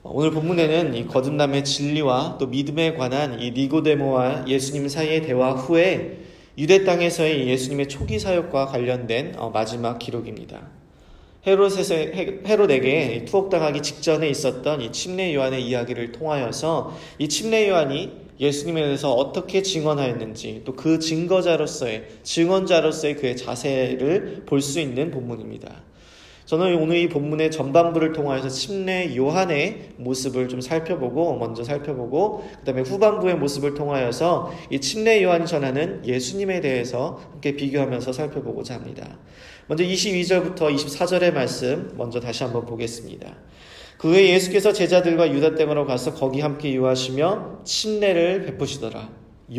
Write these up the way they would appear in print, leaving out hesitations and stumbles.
오늘 본문에는 이 거듭남의 진리와 또 믿음에 관한 이 니고데모와 예수님 사이의 대화 후에 유대 땅에서의 예수님의 초기 사역과 관련된 마지막 기록입니다. 헤롯에게 투옥당하기 직전에 있었던 이 침례 요한의 이야기를 통하여서 이 침례 요한이 예수님에 대해서 어떻게 증언하였는지 또 그 증언자로서의 그의 자세를 볼 수 있는 본문입니다. 저는 오늘 이 본문의 전반부를 통하여서 침례 요한의 모습을 좀 먼저 살펴보고 그 다음에 후반부의 모습을 통하여서 이 침례 요한이 전하는 예수님에 대해서 함께 비교하면서 살펴보고자 합니다. 먼저 22절부터 24절의 말씀 먼저 다시 한번 보겠습니다. 그 후에 예수께서 제자들과 유다 땅으로 가서 거기 함께 유하시며 침례를 베푸시더라.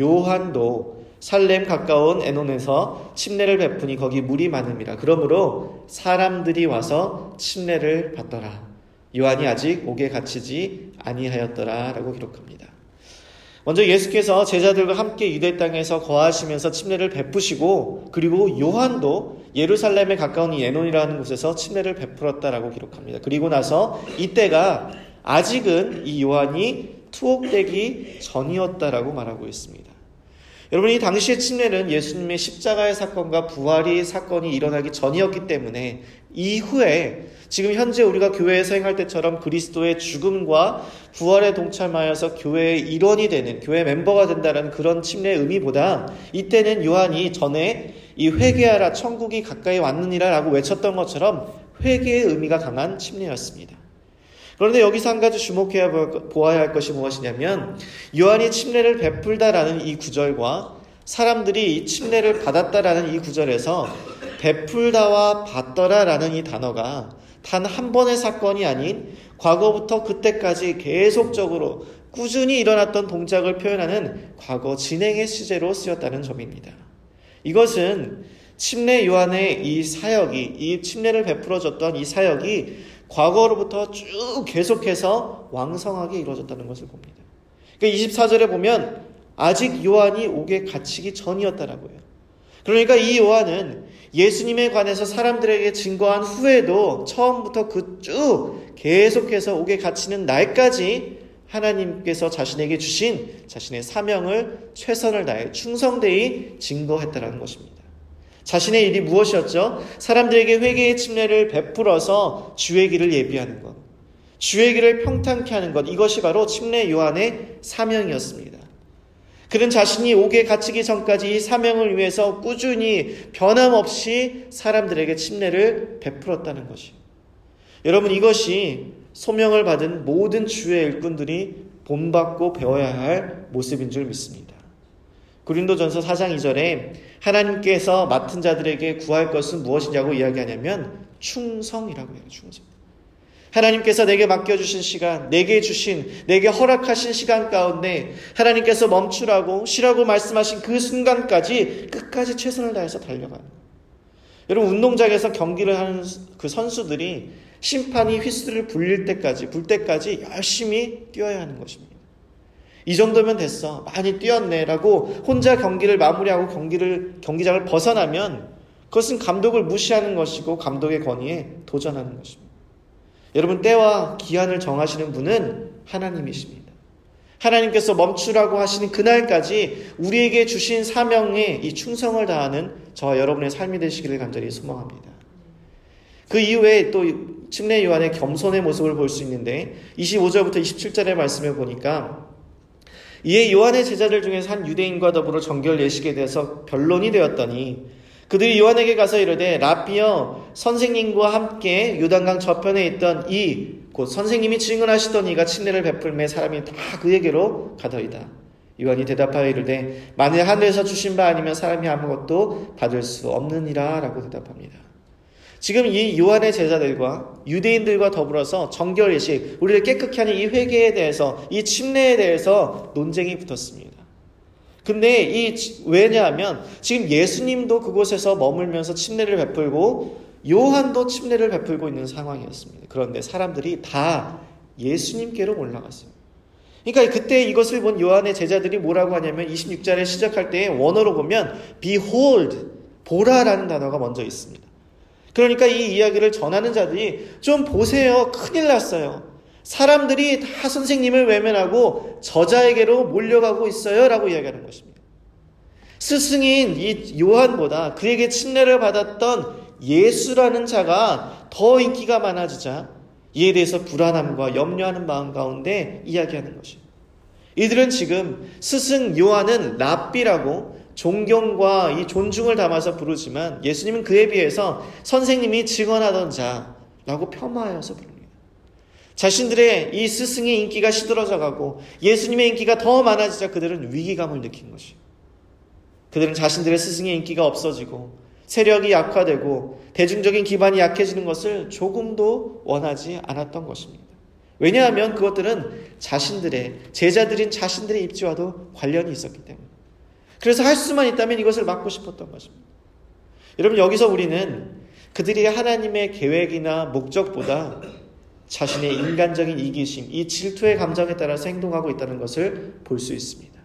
요한도 살렘 가까운 에논에서 침례를 베푸니 거기 물이 많음이라. 그러므로 사람들이 와서 침례를 받더라. 요한이 아직 옥에 갇히지 아니하였더라 라고 기록합니다. 먼저 예수께서 제자들과 함께 유대 땅에서 거하시면서 침례를 베푸시고 그리고 요한도 예루살렘에 가까운 이 에논이라는 곳에서 침례를 베풀었다라고 기록합니다. 그리고 나서 이때가 아직은 이 요한이 투옥되기 전이었다라고 말하고 있습니다. 여러분, 이 당시의 침례는 예수님의 십자가의 사건과 부활의 사건이 일어나기 전이었기 때문에 이후에 지금 현재 우리가 교회에서 행할 때처럼 그리스도의 죽음과 부활에 동참하여서 교회의 일원이 되는, 교회 멤버가 된다는 그런 침례의 의미보다 이때는 요한이 전에 이 회개하라 천국이 가까이 왔느니라 라고 외쳤던 것처럼 회개의 의미가 강한 침례였습니다. 그런데 여기서 한 가지 주목해야 보아야 할 것이 무엇이냐면 요한이 침례를 베풀다라는 이 구절과 사람들이 이 침례를 받았다라는 이 구절에서 베풀다와 받더라라는 이 단어가 단 한 번의 사건이 아닌 과거부터 그때까지 계속적으로 꾸준히 일어났던 동작을 표현하는 과거 진행의 시제로 쓰였다는 점입니다. 이것은 침례 요한의 이 사역이, 이 침례를 베풀어줬던 이 사역이 과거로부터 쭉 계속해서 왕성하게 이루어졌다는 것을 봅니다. 그러니까 24절에 보면 아직 요한이 옥에 갇히기 전이었다라고 해요. 그러니까 이 요한은 예수님에 관해서 사람들에게 증거한 후에도 처음부터 그 쭉 계속해서 옥에 갇히는 날까지 하나님께서 자신에게 주신 자신의 사명을 최선을 다해 충성되이 증거했다라는 것입니다. 자신의 일이 무엇이었죠? 사람들에게 회개의 침례를 베풀어서 주의 길을 예비하는 것, 주의 길을 평탄케 하는 것, 이것이 바로 침례 요한의 사명이었습니다. 그는 자신이 옥에 갇히기 전까지 이 사명을 위해서 꾸준히 변함없이 사람들에게 침례를 베풀었다는 것이에요. 여러분, 이것이 소명을 받은 모든 주의 일꾼들이 본받고 배워야 할 모습인 줄 믿습니다. 고린도전서 4장 2절에 하나님께서 맡은 자들에게 구할 것은 무엇이냐고 이야기하냐면 충성이라고 해요. 충성. 하나님께서 내게 맡겨주신 시간, 내게 허락하신 시간 가운데 하나님께서 멈추라고 쉬라고 말씀하신 그 순간까지 끝까지 최선을 다해서 달려가는 거예요. 여러분, 운동장에서 경기를 하는 그 선수들이 심판이 휘슬을 불 때까지 열심히 뛰어야 하는 것입니다. 이 정도면 됐어, 많이 뛰었네 라고 혼자 경기를 마무리하고 경기장을 벗어나면 그것은 감독을 무시하는 것이고 감독의 권위에 도전하는 것입니다. 여러분, 때와 기한을 정하시는 분은 하나님이십니다. 하나님께서 멈추라고 하시는 그날까지 우리에게 주신 사명에 이 충성을 다하는 저와 여러분의 삶이 되시기를 간절히 소망합니다. 그 이후에 또 침례 요한의 겸손의 모습을 볼 수 있는데 25절부터 27절의 말씀을 보니까 이에 요한의 제자들 중에서 한 유대인과 더불어 정결 예식에 대해서 변론이 되었더니 그들이 요한에게 가서 이르되 라삐여, 선생님과 함께 요단강 저편에 있던 곧 선생님이 증언하시던 이가 침례를 베풀매 사람이 다 그에게로 가더이다. 요한이 대답하여 이르되 만일 하늘에서 주신 바 아니면 사람이 아무것도 받을 수 없느니라 라고 대답합니다. 지금 이 요한의 제자들과 유대인들과 더불어서 정결 예식, 우리를 깨끗게 하는 이 회개에 대해서, 이 침례에 대해서 논쟁이 붙었습니다. 근데 왜냐하면 지금 예수님도 그곳에서 머물면서 침례를 베풀고 요한도 침례를 베풀고 있는 상황이었습니다. 그런데 사람들이 다 예수님께로 올라갔어요. 그러니까 그때 이것을 본 요한의 제자들이 뭐라고 하냐면 26절에 시작할 때 원어로 보면 behold, 보라라는 단어가 먼저 있습니다. 그러니까 이 이야기를 전하는 자들이 좀 보세요, 큰일 났어요. 사람들이 다 선생님을 외면하고 저자에게로 몰려가고 있어요 라고 이야기하는 것입니다. 스승인 이 요한보다 그에게 침례를 받았던 예수라는 자가 더 인기가 많아지자 이에 대해서 불안함과 염려하는 마음 가운데 이야기하는 것입니다. 이들은 지금 스승 요한은 랍비라고 존경과 이 존중을 담아서 부르지만 예수님은 그에 비해서 선생님이 증언하던 자라고 폄하하여서 부릅니다. 자신들의 이 스승의 인기가 시들어져 가고 예수님의 인기가 더 많아지자 그들은 위기감을 느낀 것이에요. 그들은 자신들의 스승의 인기가 없어지고 세력이 약화되고 대중적인 기반이 약해지는 것을 조금도 원하지 않았던 것입니다. 왜냐하면 그것들은 제자들인 자신들의 입지와도 관련이 있었기 때문에. 그래서 할 수만 있다면 이것을 막고 싶었던 것입니다. 여러분, 여기서 우리는 그들이 하나님의 계획이나 목적보다 자신의 인간적인 이기심, 이 질투의 감정에 따라서 행동하고 있다는 것을 볼 수 있습니다.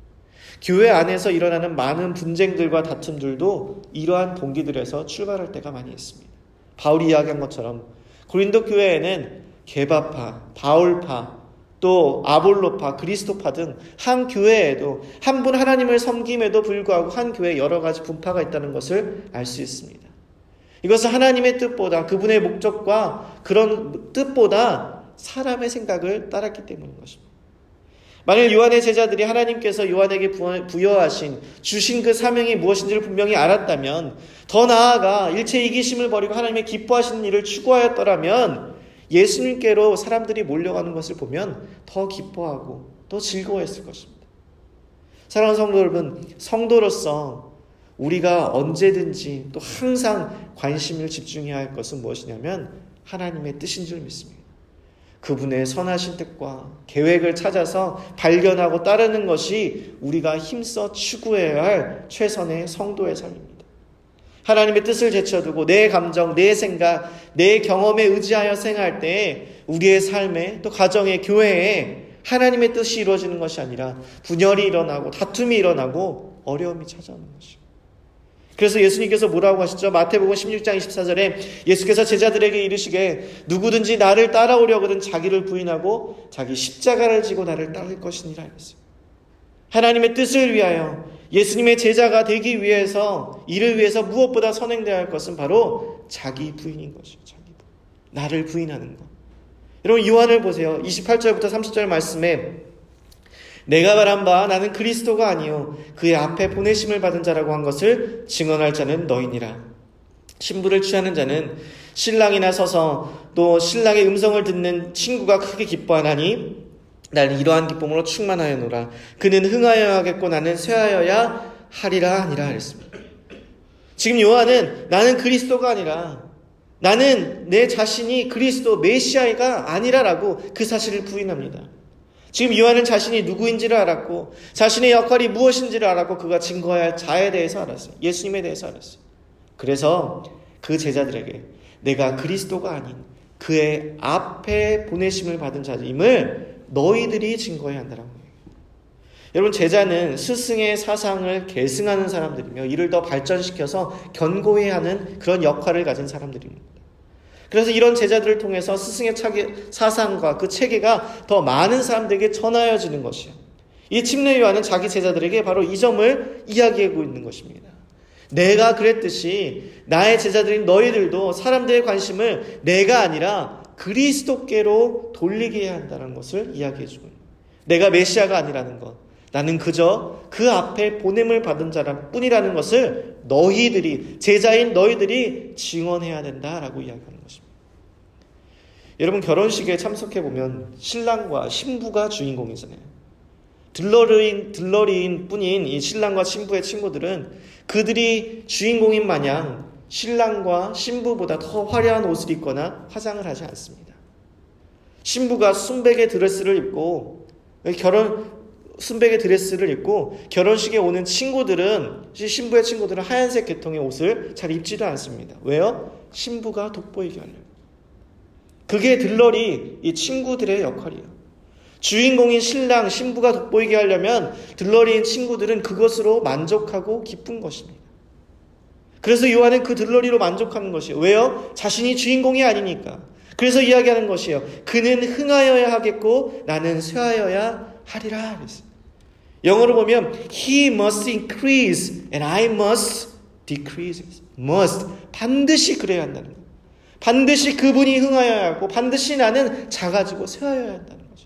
교회 안에서 일어나는 많은 분쟁들과 다툼들도 이러한 동기들에서 출발할 때가 많이 있습니다. 바울이 이야기한 것처럼 고린도 교회에는 게바파, 바울파, 또 아볼로파, 그리스도파 등 한 교회에도 한 분 하나님을 섬김에도 불구하고 한 교회에 여러 가지 분파가 있다는 것을 알 수 있습니다. 이것은 하나님의 뜻보다 그분의 목적과 그런 뜻보다 사람의 생각을 따랐기 때문인 것입니다. 만일 요한의 제자들이 하나님께서 요한에게 부여하신 주신 그 사명이 무엇인지를 분명히 알았다면, 더 나아가 일체 이기심을 버리고 하나님의 기뻐하시는 일을 추구하였더라면 예수님께로 사람들이 몰려가는 것을 보면 더 기뻐하고 더 즐거워했을 것입니다. 사랑하는 성도 여러분, 성도로서 우리가 언제든지 또 항상 관심을 집중해야 할 것은 무엇이냐면 하나님의 뜻인 줄 믿습니다. 그분의 선하신 뜻과 계획을 찾아서 발견하고 따르는 것이 우리가 힘써 추구해야 할 최선의 성도의 삶입니다. 하나님의 뜻을 제쳐두고 내 감정, 내 생각, 내 경험에 의지하여 생활할 때 우리의 삶에 또 가정에 교회에 하나님의 뜻이 이루어지는 것이 아니라 분열이 일어나고 다툼이 일어나고 어려움이 찾아오는 것입니다. 그래서 예수님께서 뭐라고 하시죠? 마태복음 16장 24절에 예수께서 제자들에게 이르시되 누구든지 나를 따라오려거든 자기를 부인하고 자기 십자가를 지고 나를 따를 것이니라 했어요. 하나님의 뜻을 위하여 예수님의 제자가 되기 위해서 이를 위해서 무엇보다 선행되어야 할 것은 바로 자기 부인인 것이죠. 자기 부인. 나를 부인하는 것. 여러분, 요한을 보세요. 28절부터 30절 말씀에 내가 말한 바 나는 그리스도가 아니요 그의 앞에 보내심을 받은 자라고 한 것을 증언할 자는 너희니라. 신부를 취하는 자는 신랑이나 서서 또 신랑의 음성을 듣는 친구가 크게 기뻐하나니 나는 이러한 기쁨으로 충만하여노라. 그는 흥하여야 하겠고 나는 쇠하여야 하리라 하니라 하였습니다. 지금 요한은 나는 그리스도가 아니라 나는 내 자신이 그리스도 메시아가 아니라라고 그 사실을 부인합니다. 지금 요한은 자신이 누구인지를 알았고 자신의 역할이 무엇인지를 알았고 그가 증거해야 할 자에 대해서 알았어요. 예수님에 대해서 알았어요. 그래서 그 제자들에게 내가 그리스도가 아닌 그의 앞에 보내심을 받은 자임을 너희들이 증거해야 한다라고 해요. 여러분, 제자는 스승의 사상을 계승하는 사람들이며 이를 더 발전시켜서 견고해야 하는 그런 역할을 가진 사람들입니다. 그래서 이런 제자들을 통해서 스승의 사상과 그 체계가 더 많은 사람들에게 전하여지는 것이에요. 이 침례 요한은 자기 제자들에게 바로 이 점을 이야기하고 있는 것입니다. 내가 그랬듯이 나의 제자들인 너희들도 사람들의 관심을 내가 아니라 그리스도께로 돌리게 해야 한다는 것을 이야기해 주고 있는 거예요. 내가 메시아가 아니라는 것, 나는 그저 그 앞에 보냄을 받은 자란 뿐이라는 것을 너희들이, 제자인 너희들이 증언해야 된다라고 이야기하는 것입니다. 여러분, 결혼식에 참석해보면 신랑과 신부가 주인공이잖아요. 들러리인 뿐인 이 신랑과 신부의 친구들은 그들이 주인공인 마냥 신랑과 신부보다 더 화려한 옷을 입거나 화장을 하지 않습니다. 신부가 순백의 드레스를 입고 결혼식에 오는 친구들은, 신부의 친구들은 하얀색 계통의 옷을 잘 입지도 않습니다. 왜요? 신부가 돋보이게 하려고. 그게 들러리 이 친구들의 역할이에요. 주인공인 신랑, 신부가 돋보이게 하려면 들러리인 친구들은 그것으로 만족하고 기쁜 것입니다. 그래서 요한은 그 들러리로 만족하는 것이에요. 왜요? 자신이 주인공이 아니니까. 그래서 이야기하는 것이에요. 그는 흥하여야 하겠고 나는 쇠하여야 하리라. 영어로 보면 He must increase and I must decrease. must. 반드시 그래야 한다는 거예요. 반드시 그분이 흥하여야 하고 반드시 나는 작아지고 쇠하여야 한다는 거죠.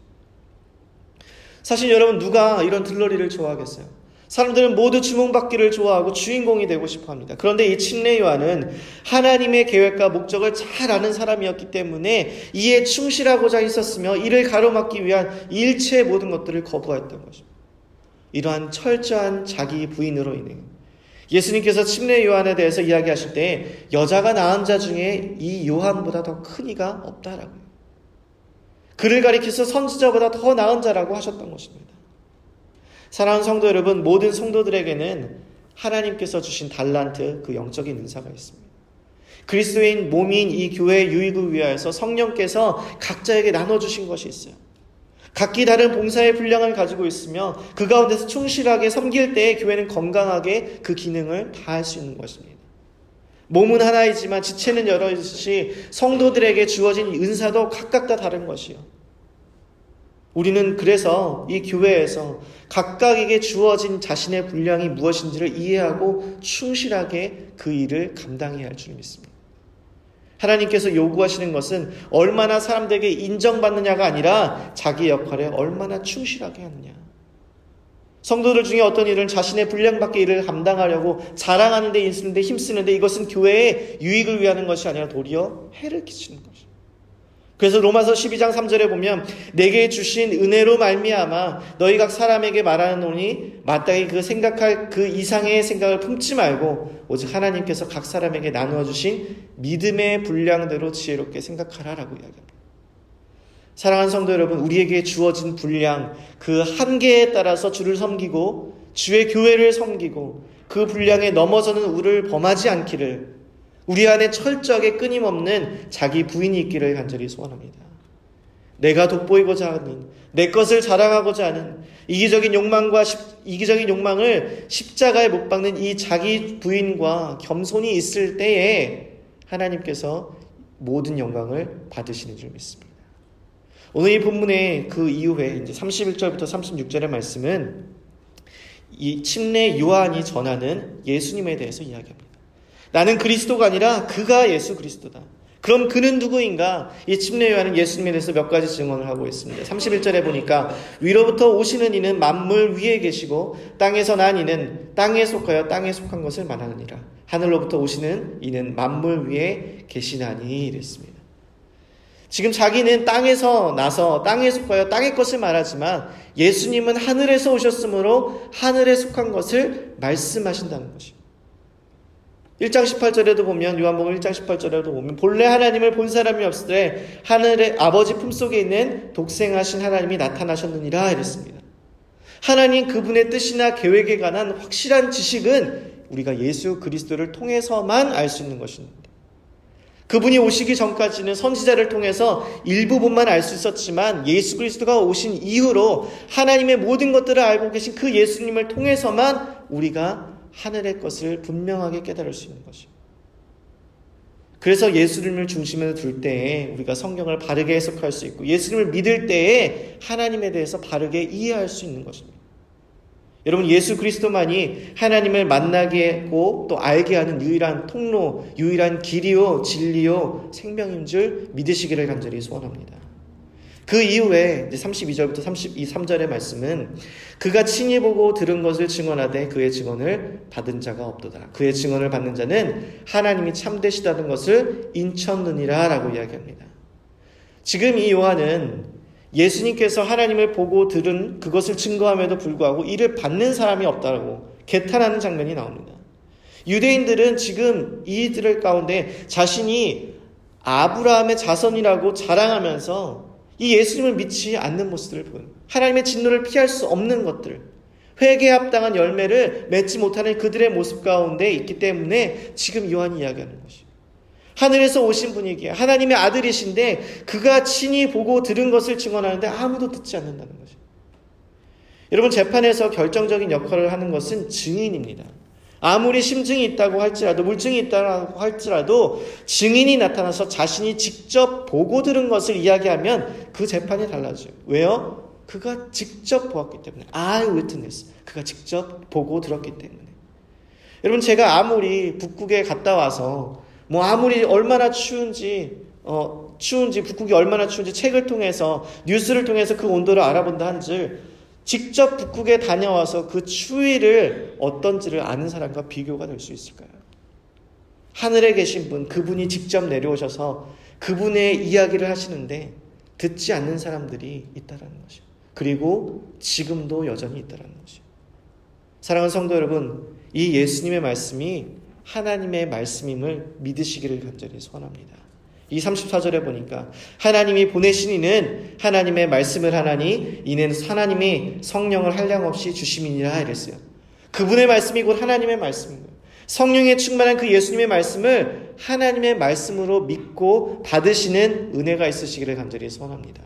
사실 여러분 누가 이런 들러리를 좋아하겠어요? 사람들은 모두 주목받기를 좋아하고 주인공이 되고 싶어 합니다. 그런데 이 침례 요한은 하나님의 계획과 목적을 잘 아는 사람이었기 때문에 이에 충실하고자 있었으며 이를 가로막기 위한 일체의 모든 것들을 거부했던 것입니다. 이러한 철저한 자기 부인으로 인해 예수님께서 침례 요한에 대해서 이야기하실 때 여자가 낳은 자 중에 이 요한보다 더 큰 이가 없다라고요. 그를 가리켜서 선지자보다 더 나은 자라고 하셨던 것입니다. 사랑하는 성도 여러분, 모든 성도들에게는 하나님께서 주신 달란트, 그 영적인 은사가 있습니다. 그리스도인 몸인 이 교회의 유익을 위하여서 성령께서 각자에게 나눠주신 것이 있어요. 각기 다른 봉사의 분량을 가지고 있으며 그 가운데서 충실하게 섬길 때에 교회는 건강하게 그 기능을 다할 수 있는 것입니다. 몸은 하나이지만 지체는 여럿이 성도들에게 주어진 은사도 각각 다 다른 것이요. 우리는 그래서 이 교회에서 각각에게 주어진 자신의 분량이 무엇인지를 이해하고 충실하게 그 일을 감당해야 할 줄 믿습니다. 하나님께서 요구하시는 것은 얼마나 사람들에게 인정받느냐가 아니라 자기 역할에 얼마나 충실하게 하느냐. 성도들 중에 어떤 일은 자신의 분량 밖의 일을 감당하려고 자랑하는 데 힘쓰는데 이것은 교회의 유익을 위하는 것이 아니라 도리어 해를 끼치는 것입니다. 그래서 로마서 12장 3절에 보면 내게 주신 은혜로 말미암아 너희 각 사람에게 말하노니 마땅히 그 생각할 그 이상의 생각을 품지 말고 오직 하나님께서 각 사람에게 나누어 주신 믿음의 분량대로 지혜롭게 생각하라라고 이야기합니다. 사랑하는 성도 여러분, 우리에게 주어진 분량, 그 한계에 따라서 주를 섬기고 주의 교회를 섬기고 그 분량에 넘어서는 우를 범하지 않기를, 우리 안에 철저하게 끊임없는 자기 부인이 있기를 간절히 소원합니다. 내가 돋보이고자 하는, 내 것을 자랑하고자 하는 이기적인 욕망을 십자가에 못 박는 이 자기 부인과 겸손이 있을 때에 하나님께서 모든 영광을 받으시는 줄 믿습니다. 오늘 이 본문의 그 이후에 이제 31절부터 36절의 말씀은 이 침례 요한이 전하는 예수님에 대해서 이야기합니다. 나는 그리스도가 아니라 그가 예수 그리스도다. 그럼 그는 누구인가? 이 침례 요한은 예수님에 대해서 몇 가지 증언을 하고 있습니다. 31절에 보니까 위로부터 오시는 이는 만물 위에 계시고 땅에서 난 이는 땅에 속하여 땅에 속한 것을 말하느니라. 하늘로부터 오시는 이는 만물 위에 계시나니 이랬습니다. 지금 자기는 땅에서 나서 땅에 속하여 땅의 것을 말하지만 예수님은 하늘에서 오셨으므로 하늘에 속한 것을 말씀하신다는 것입니다. 1장 18절에도 보면, 요한복음 1장 18절에도 보면 본래 하나님을 본 사람이 없을 때 하늘의 아버지 품속에 있는 독생하신 하나님이 나타나셨느니라 이랬습니다. 하나님 그분의 뜻이나 계획에 관한 확실한 지식은 우리가 예수 그리스도를 통해서만 알 수 있는 것입니다. 그분이 오시기 전까지는 선지자를 통해서 일부분만 알 수 있었지만 예수 그리스도가 오신 이후로 하나님의 모든 것들을 알고 계신 그 예수님을 통해서만 우리가 하늘의 것을 분명하게 깨달을 수 있는 것입니다. 그래서 예수님을 중심으로 둘 때에 우리가 성경을 바르게 해석할 수 있고 예수님을 믿을 때에 하나님에 대해서 바르게 이해할 수 있는 것입니다. 여러분, 예수 그리스도만이 하나님을 만나게 하고 또 알게 하는 유일한 통로, 유일한 길이요 진리요 생명인 줄 믿으시기를 간절히 소원합니다. 그 이후에 32절부터 33절의 말씀은 그가 친히 보고 들은 것을 증언하되 그의 증언을 받은 자가 없도다. 그의 증언을 받는 자는 하나님이 참되시다는 것을 인쳤느니라 라고 이야기합니다. 지금 이 요한은 예수님께서 하나님을 보고 들은 그것을 증거함에도 불구하고 이를 받는 사람이 없다고 개탄하는 장면이 나옵니다. 유대인들은 지금 이들을 가운데 자신이 아브라함의 자손이라고 자랑하면서 이 예수님을 믿지 않는 모습들을 보는, 하나님의 진노를 피할 수 없는 것들, 회개에 합당한 열매를 맺지 못하는 그들의 모습 가운데 있기 때문에 지금 요한이 이야기하는 것이에요. 하늘에서 오신 분이기에 하나님의 아들이신데 그가 친히 보고 들은 것을 증언하는데 아무도 듣지 않는다는 것이에요. 여러분, 재판에서 결정적인 역할을 하는 것은 증인입니다. 아무리 심증이 있다고 할지라도, 물증이 있다고 할지라도 증인이 나타나서 자신이 직접 보고 들은 것을 이야기하면 그 재판이 달라져요. 왜요? 그가 직접 보았기 때문에. eyewitness. 그가 직접 보고 들었기 때문에. 여러분, 제가 아무리 북극에 갔다 와서 아무리 얼마나 추운지 북극이 얼마나 추운지 책을 통해서, 뉴스를 통해서 그 온도를 알아본다 한들 직접 북극에 다녀와서 그 추위를 어떤지를 아는 사람과 비교가 될 수 있을까요? 하늘에 계신 분, 그분이 직접 내려오셔서 그분의 이야기를 하시는데 듣지 않는 사람들이 있다라는 것이요. 그리고 지금도 여전히 있다라는 것이요. 사랑하는 성도 여러분, 이 예수님의 말씀이 하나님의 말씀임을 믿으시기를 간절히 소원합니다. 이 34절에 보니까 하나님이 보내신 이는 하나님의 말씀을 하나니 이는 하나님이 성령을 한량없이 주심이니라 이랬어요. 그분의 말씀이 곧 하나님의 말씀인 거예요. 성령에 충만한 그 예수님의 말씀을 하나님의 말씀으로 믿고 받으시는 은혜가 있으시기를 간절히 소원합니다.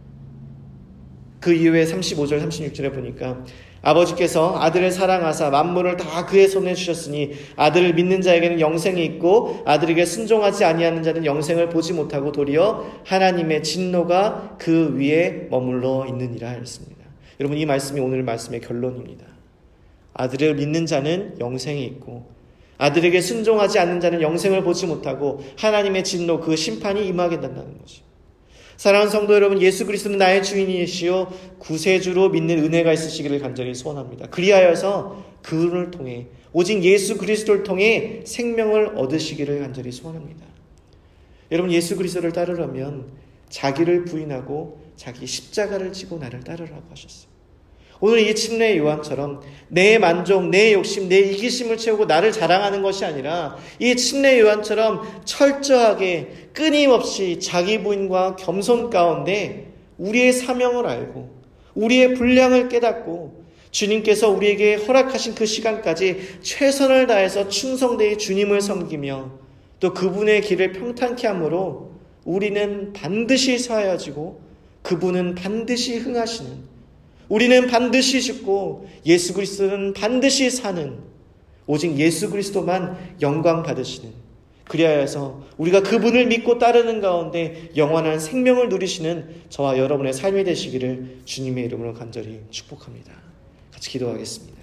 그 이후에 35절 36절에 보니까 아버지께서 아들을 사랑하사 만물을 다 그의 손에 주셨으니 아들을 믿는 자에게는 영생이 있고 아들에게 순종하지 아니하는 자는 영생을 보지 못하고 도리어 하나님의 진노가 그 위에 머물러 있느니라 했습니다. 여러분, 이 말씀이 오늘 말씀의 결론입니다. 아들을 믿는 자는 영생이 있고 아들에게 순종하지 않는 자는 영생을 보지 못하고 하나님의 진노, 그 심판이 임하게 된다는 것이죠. 사랑하는 성도 여러분, 예수 그리스도는 나의 주인이시요 구세주로 믿는 은혜가 있으시기를 간절히 소원합니다. 그리하여서 그분을 통해, 오직 예수 그리스도를 통해 생명을 얻으시기를 간절히 소원합니다. 여러분, 예수 그리스도를 따르려면 자기를 부인하고 자기 십자가를 지고 나를 따르라고 하셨어요. 오늘 이 침례 요한처럼 내 만족, 내 욕심, 내 이기심을 채우고 나를 자랑하는 것이 아니라 이 침례 요한처럼 철저하게 끊임없이 자기 부인과 겸손 가운데 우리의 사명을 알고 우리의 분량을 깨닫고 주님께서 우리에게 허락하신 그 시간까지 최선을 다해서 충성되이 주님을 섬기며 또 그분의 길을 평탄케 함으로 우리는 반드시 사하여지고 그분은 반드시 흥하시는, 우리는 반드시 죽고 예수 그리스도는 반드시 사는, 오직 예수 그리스도만 영광 받으시는, 그리하여서 우리가 그분을 믿고 따르는 가운데 영원한 생명을 누리시는 저와 여러분의 삶이 되시기를 주님의 이름으로 간절히 축복합니다. 같이 기도하겠습니다.